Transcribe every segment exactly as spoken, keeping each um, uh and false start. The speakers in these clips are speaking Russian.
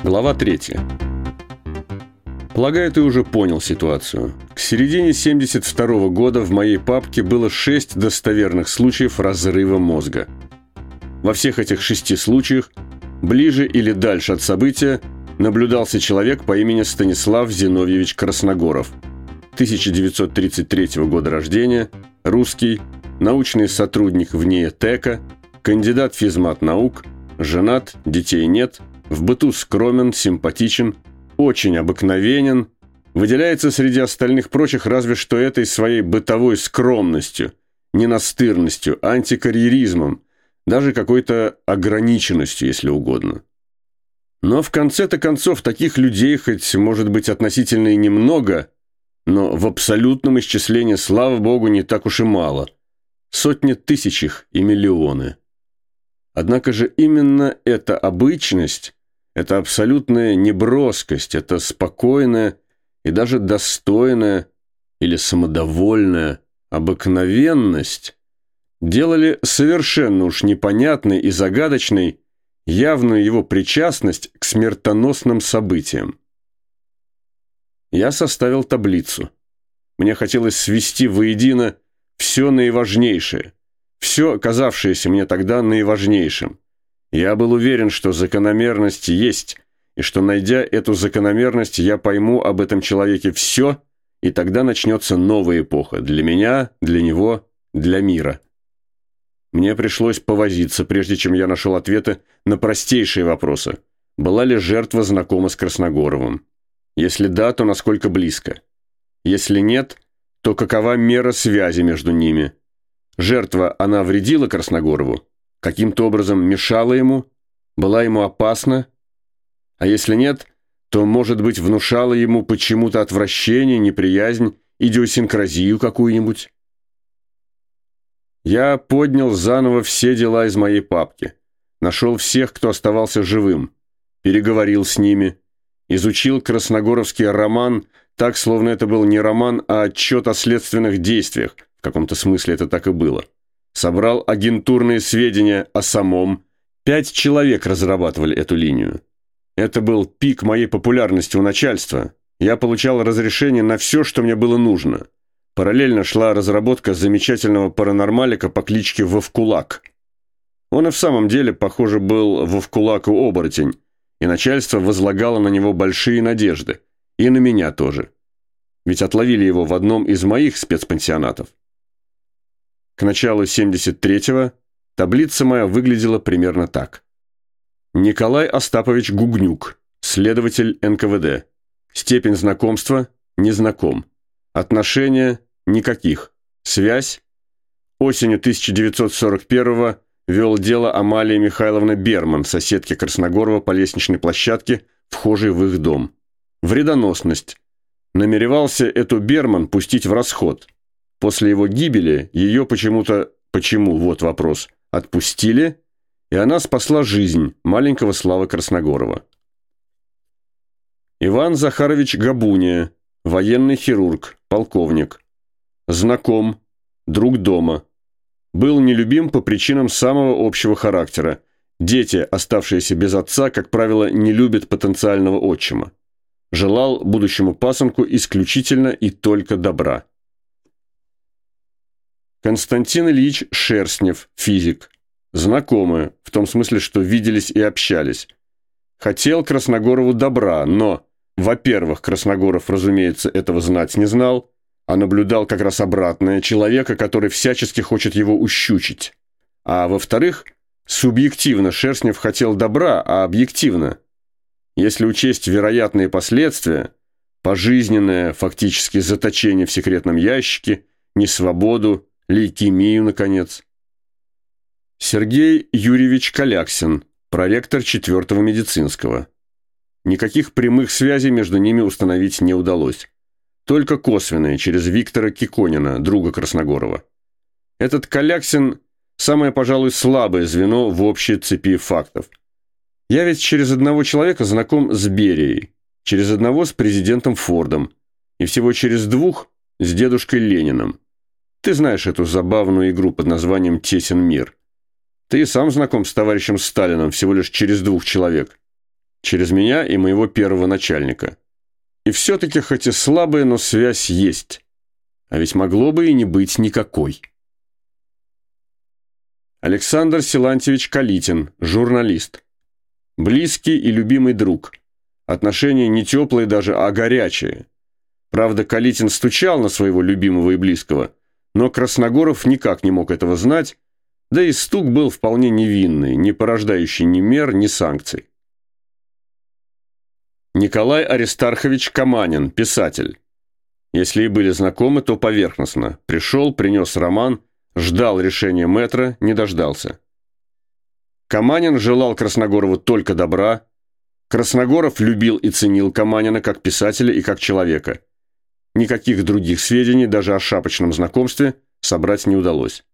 Глава третья. Полагаю, ты уже понял ситуацию. К середине семьдесят второго года в моей папке было шесть достоверных случаев разрыва мозга. Во всех этих шести случаях, ближе или дальше от события, наблюдался человек по имени Станислав Зиновьевич Красногоров, тысяча девятьсот тридцать третьего года рождения, русский, научный сотрудник в НИИ ТЭКа, кандидат физмат-наук, женат, детей нет, в быту скромен, симпатичен, очень обыкновенен, выделяется среди остальных прочих разве что этой своей бытовой скромностью, ненастырностью, антикарьеризмом, даже какой-то ограниченностью, если угодно. Но в конце-то концов таких людей, хоть может быть относительно и немного, но в абсолютном исчислении, слава богу, не так уж и мало. Сотни тысяч их и миллионы. Однако же именно эта обычность, эта абсолютная неброскость, эта спокойная и даже достойная или самодовольная обыкновенность делали совершенно уж непонятной и загадочной явную его причастность к смертоносным событиям. Я составил таблицу. Мне хотелось свести воедино все наиважнейшее, все, казавшееся мне тогда наиважнейшим. Я был уверен, что закономерность есть, и что, найдя эту закономерность, я пойму об этом человеке все, и тогда начнется новая эпоха для меня, для него, для мира. Мне пришлось повозиться, прежде чем я нашел ответы на простейшие вопросы. Была ли жертва знакома с Красногоровым? Если да, то насколько близко? Если нет, то какова мера связи между ними? Жертва, она вредила Красногорову? Каким-то образом мешала ему? Была ему опасна? А если нет, то, может быть, внушала ему почему-то отвращение, неприязнь, идиосинкразию какую-нибудь? Я поднял заново все дела из моей папки, нашел всех, кто оставался живым, переговорил с ними, изучил красногоровский роман так, словно это был не роман, а отчет о следственных действиях, в каком-то смысле это так и было. Собрал агентурные сведения о самом. Пять человек разрабатывали эту линию. Это был пик моей популярности у начальства. Я получал разрешение на все, что мне было нужно. Параллельно шла разработка замечательного паранормалика по кличке Вовкулак. Он и в самом деле, похоже, был Вовкулак-оборотень, и начальство возлагало на него большие надежды. И на меня тоже. Ведь отловили его в одном из моих спецпансионатов. К началу семьдесят третьего таблица моя выглядела примерно так. Николай Остапович Гугнюк, следователь эн ка вэ дэ. Степень знакомства – незнаком. Отношения – никаких. Связь – осенью тысяча девятьсот сорок первого вел дело Амалия Михайловна Берман, соседки Красногорова по лестничной площадке, вхожей в их дом. Вредоносность. Намеревался эту Берман пустить в расход. После его гибели ее почему-то, почему, вот вопрос, отпустили, и она спасла жизнь маленького Славы Красногорова. Иван Захарович Габуния, военный хирург, полковник. Знаком, друг дома. Был нелюбим по причинам самого общего характера. Дети, оставшиеся без отца, как правило, не любят потенциального отчима. Желал будущему пасынку исключительно и только добра. Константин Ильич Шерстнев, физик. Знакомые, в том смысле, что виделись и общались. Хотел Красногорову добра, но, во-первых, Красногоров, разумеется, этого знать не знал, а наблюдал как раз обратное, человека, который всячески хочет его ущучить. А во-вторых, субъективно Шерстнев хотел добра, а объективно. Если учесть вероятные последствия, пожизненное фактически заточение в секретном ящике, несвободу, лейкемию, наконец. Сергей Юрьевич Каляксин, проректор четвертого медицинского. Никаких прямых связей между ними установить не удалось. Только косвенные, через Виктора Киконина, друга Красногорова. Этот Каляксин – самое, пожалуй, слабое звено в общей цепи фактов. Я ведь через одного человека знаком с Берией, через одного с президентом Фордом, и всего через двух с дедушкой Лениным. Ты знаешь эту забавную игру под названием «Тесен мир». Ты и сам знаком с товарищем Сталиным всего лишь через двух человек. через меня и моего первого начальника. И все-таки, хоть и слабая, но связь есть. А ведь могло бы и не быть никакой. Александр Силантьевич Калитин, журналист. Близкий и любимый друг. Отношения не теплые даже, а горячие. Правда, Калитин стучал на своего любимого и близкого, но Красногоров никак не мог этого знать, да и стук был вполне невинный, не порождающий ни мер, ни санкций. Николай Аристархович Каманин, писатель. Если и были знакомы, то поверхностно. Пришел, принес роман, ждал решения мэтра, не дождался. Каманин желал Красногорову только добра. Красногоров любил и ценил Каманина как писателя и как человека. Никаких других сведений, даже о шапочном знакомстве, собрать не удалось.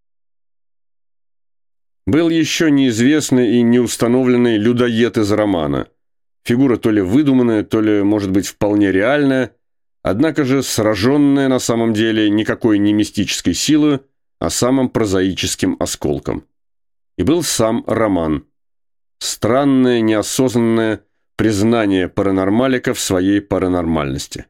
Был еще неизвестный и неустановленный людоед из романа. Фигура то ли выдуманная, то ли, может быть, вполне реальная, однако же сраженная на самом деле никакой не мистической силой, а самым прозаическим осколком. И был сам роман. Странное, неосознанное признание паранормалика в своей паранормальности.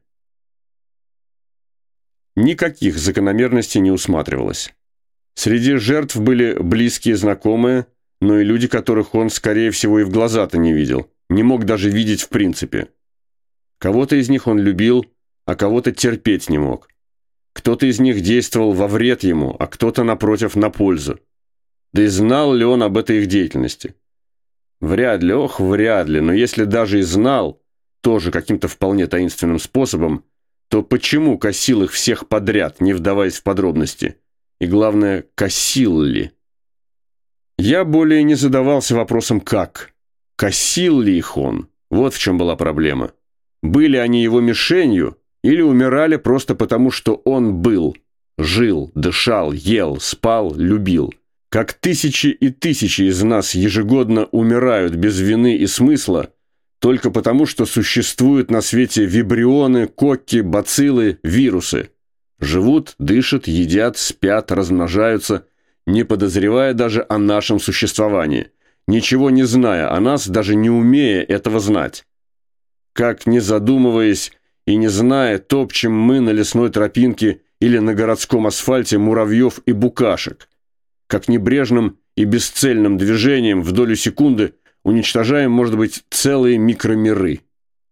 Никаких закономерностей не усматривалось. Среди жертв были близкие знакомые, но и люди, которых он, скорее всего, и в глаза-то не видел, не мог даже видеть в принципе. Кого-то из них он любил, а кого-то терпеть не мог. Кто-то из них действовал во вред ему, а кто-то, напротив, на пользу. Да и знал ли он об этой их деятельности? Вряд ли, ох, вряд ли, но если даже и знал, тоже каким-то вполне таинственным способом, то почему косил их всех подряд, не вдаваясь в подробности? И главное, косил ли? Я более не задавался вопросом «как?». Косил ли их он? Вот в чем была проблема. Были они его мишенью или умирали просто потому, что он был, жил, дышал, ел, спал, любил? Как тысячи и тысячи из нас ежегодно умирают без вины и смысла, только потому, что существуют на свете вибрионы, кокки, бациллы, вирусы. Живут, дышат, едят, спят, размножаются, не подозревая даже о нашем существовании, ничего не зная о нас, даже не умея этого знать. Как, не задумываясь и не зная, топчем мы на лесной тропинке или на городском асфальте муравьев и букашек, как небрежным и бесцельным движением в долю секунды уничтожаем, может быть, целые микромиры.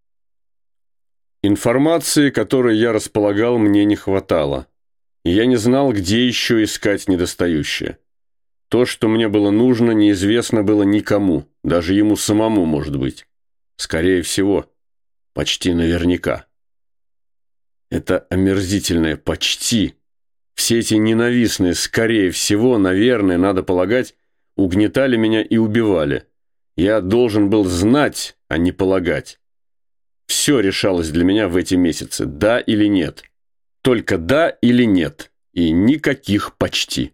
Информации, которой я располагал, мне не хватало. И я не знал, где еще искать недостающее. То, что мне было нужно, неизвестно было никому, даже ему самому, может быть. Скорее всего, почти наверняка. Это омерзительное «почти». Все эти ненавистные, скорее всего, наверное, надо полагать, угнетали меня и убивали. Я должен был знать, а не полагать. Все решалось для меня в эти месяцы, да или нет. Только да или нет, и никаких «почти».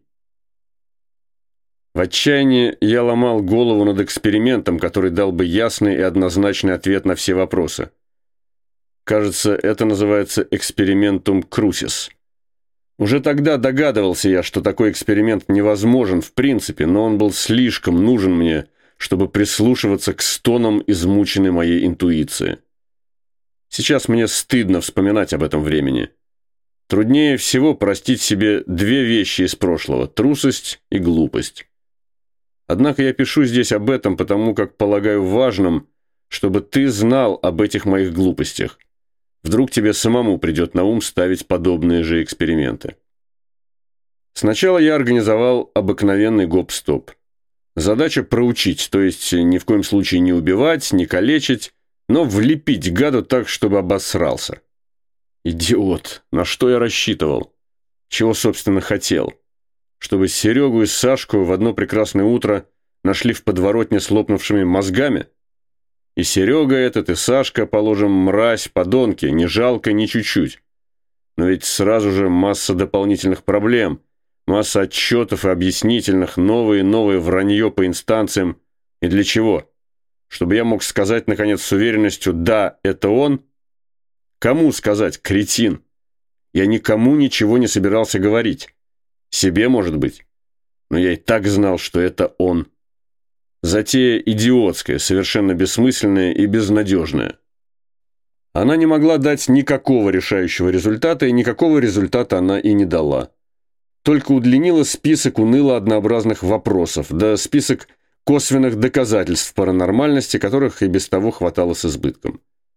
В отчаянии я ломал голову над экспериментом, который дал бы ясный и однозначный ответ на все вопросы. Кажется, это называется экспериментум крусис. Уже тогда догадывался я, что такой эксперимент невозможен в принципе, но он был слишком нужен мне, чтобы прислушиваться к стонам измученной моей интуиции. Сейчас мне стыдно вспоминать об этом времени. Труднее всего простить себе две вещи из прошлого – трусость и глупость. Однако я пишу здесь об этом, потому как полагаю важным, чтобы ты знал об этих моих глупостях. Вдруг тебе самому придет на ум ставить подобные же эксперименты. Сначала я организовал обыкновенный гоп-стоп. Задача проучить, то есть ни в коем случае не убивать, не калечить, но влепить гаду так, чтобы обосрался. Идиот, на что я рассчитывал? Чего, собственно, хотел? Чтобы Серегу и Сашку в одно прекрасное утро нашли в подворотне с лопнувшими мозгами? И Серега этот, и Сашка, положим, мразь, подонки, не жалко ни чуть-чуть. Но ведь сразу же масса дополнительных проблем, масса отчетов и объяснительных, новые и новые вранье по инстанциям. И для чего? Чтобы я мог сказать, наконец, с уверенностью «да, это он»? Кому сказать, кретин? Я никому ничего не собирался говорить. Себе, может быть. Но я и так знал, что это он. Затея идиотская, совершенно бессмысленная и безнадежная. Она не могла дать никакого решающего результата, и никакого результата она и не дала. Только удлинила список уныло однообразных вопросов, да список косвенных доказательств паранормальности, которых и без того хватало с избытком.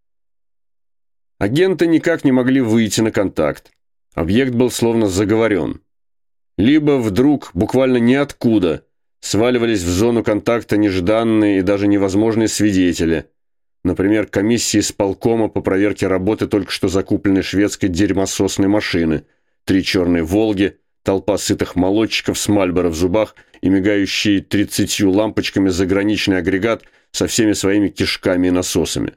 Агенты никак не могли выйти на контакт. Объект был словно заговорен. Либо вдруг, буквально ниоткуда, сваливались в зону контакта нежданные и даже невозможные свидетели. Например, комиссии исполкома по проверке работы только что закупленной шведской дерьмососной машины, три черные «Волги», толпа сытых молодчиков с Мальборо в зубах и мигающий тридцатью лампочками заграничный агрегат со всеми своими кишками и насосами.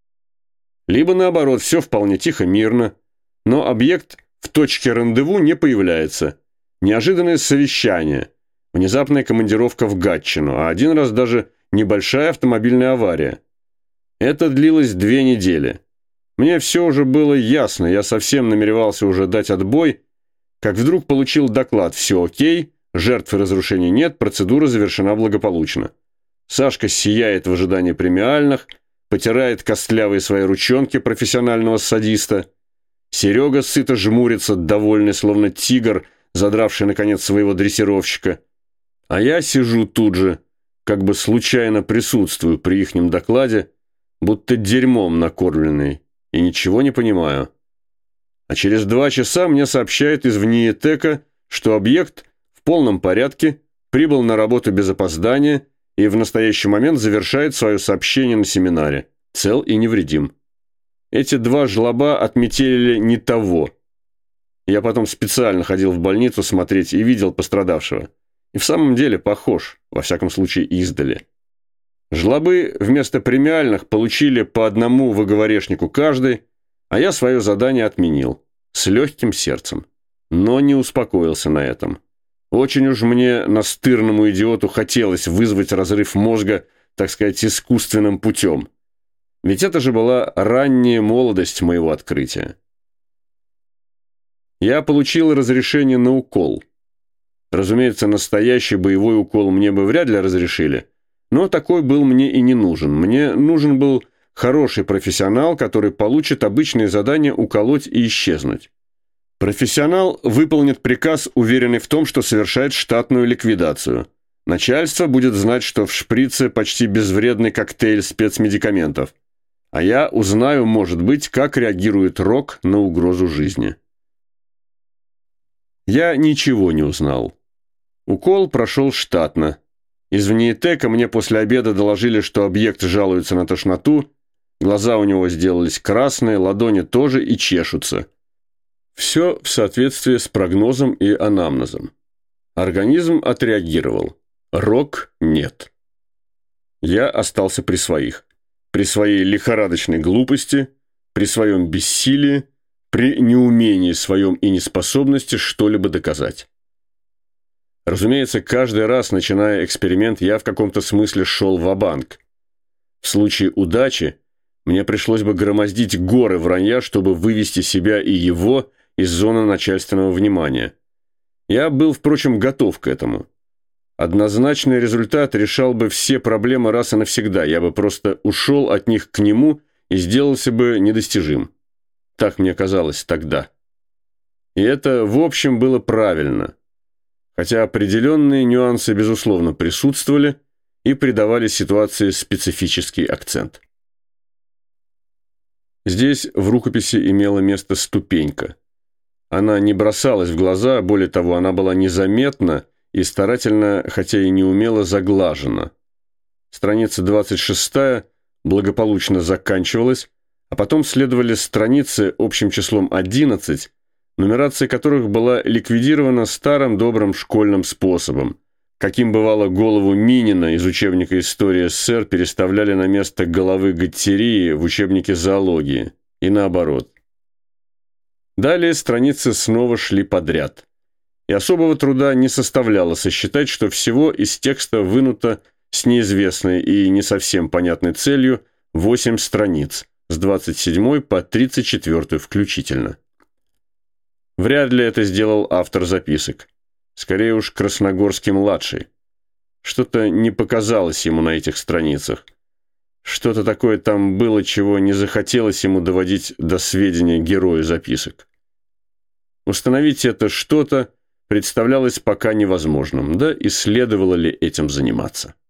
Либо наоборот, все вполне тихо, мирно, но объект в точке рандеву не появляется. Неожиданное совещание, внезапная командировка в Гатчину, а один раз даже небольшая автомобильная авария. Это длилось две недели. Мне все уже было ясно, я совсем намеревался уже дать отбой, как вдруг получил доклад: все окей, жертв и разрушений нет, процедура завершена благополучно. Сашка сияет в ожидании премиальных, потирает костлявые свои ручонки профессионального садиста. Серега сыто жмурится, довольный, словно тигр, задравший, наконец, своего дрессировщика. А я сижу тут же, как бы случайно присутствую при ихнем докладе, будто дерьмом накормленный, и ничего не понимаю. А через два часа мне сообщают из ВНИИТЭКа, что объект в полном порядке, прибыл на работу без опоздания и в настоящий момент завершает свое сообщение на семинаре, цел и невредим. Эти два жлоба отметили не того. Я потом специально ходил в больницу смотреть и видел пострадавшего. И в самом деле похож, во всяком случае издали. Жлобы вместо премиальных получили по одному выговорешнику каждый, а я свое задание отменил. С легким сердцем. Но не успокоился на этом. Очень уж мне, настырному идиоту, хотелось вызвать разрыв мозга, так сказать, искусственным путем. Ведь это же была ранняя молодость моего открытия. Я получил разрешение на укол. Разумеется, настоящий боевой укол мне бы вряд ли разрешили, но такой был мне и не нужен. Мне нужен был хороший профессионал, который получит обычные задания уколоть и исчезнуть. Профессионал выполнит приказ, уверенный в том, что совершает штатную ликвидацию. Начальство будет знать, что в шприце почти безвредный коктейль спецмедикаментов. А я узнаю, может быть, как реагирует рок на угрозу жизни. Я ничего не узнал. Укол прошел штатно. Из ВНИИТЭКа мне после обеда доложили, что объект жалуется на тошноту, глаза у него сделались красные, ладони тоже и чешутся. Все в соответствии с прогнозом и анамнезом. Организм отреагировал. Рок нет. Я остался при своих. При своей лихорадочной глупости, при своем бессилии, при неумении своем и неспособности что-либо доказать. Разумеется, каждый раз, начиная эксперимент, я в каком-то смысле шел ва-банк. В случае удачи мне пришлось бы громоздить горы вранья, чтобы вывести себя и его из зоны начальственного внимания. Я был, впрочем, готов к этому. Однозначный результат решал бы все проблемы раз и навсегда. Я бы просто ушел от них к нему и сделался бы недостижим. Так мне казалось тогда. И это, в общем, было правильно. Хотя определенные нюансы, безусловно, присутствовали и придавали ситуации специфический акцент. Здесь в рукописи имела место ступенька. Она не бросалась в глаза, более того, она была незаметна и старательно, хотя и неумело, заглажена. Страница двадцать шестая благополучно заканчивалась, а потом следовали страницы общим числом одиннадцать, нумерация которых была ликвидирована старым добрым школьным способом. Каким бывало голову Минина из учебника «История СССР» переставляли на место головы Гаттерии в учебнике зоологии. И наоборот. Далее страницы снова шли подряд. И особого труда не составляло сосчитать, что всего из текста вынуто с неизвестной и не совсем понятной целью восемь страниц, с двадцать седьмой по тридцать четвёртую включительно. Вряд ли это сделал автор записок. Скорее уж Красногорский-младший. Что-то не показалось ему на этих страницах. Что-то такое там было, чего не захотелось ему доводить до сведения героя записок. Установить это что-то представлялось пока невозможным, да и следовало ли этим заниматься.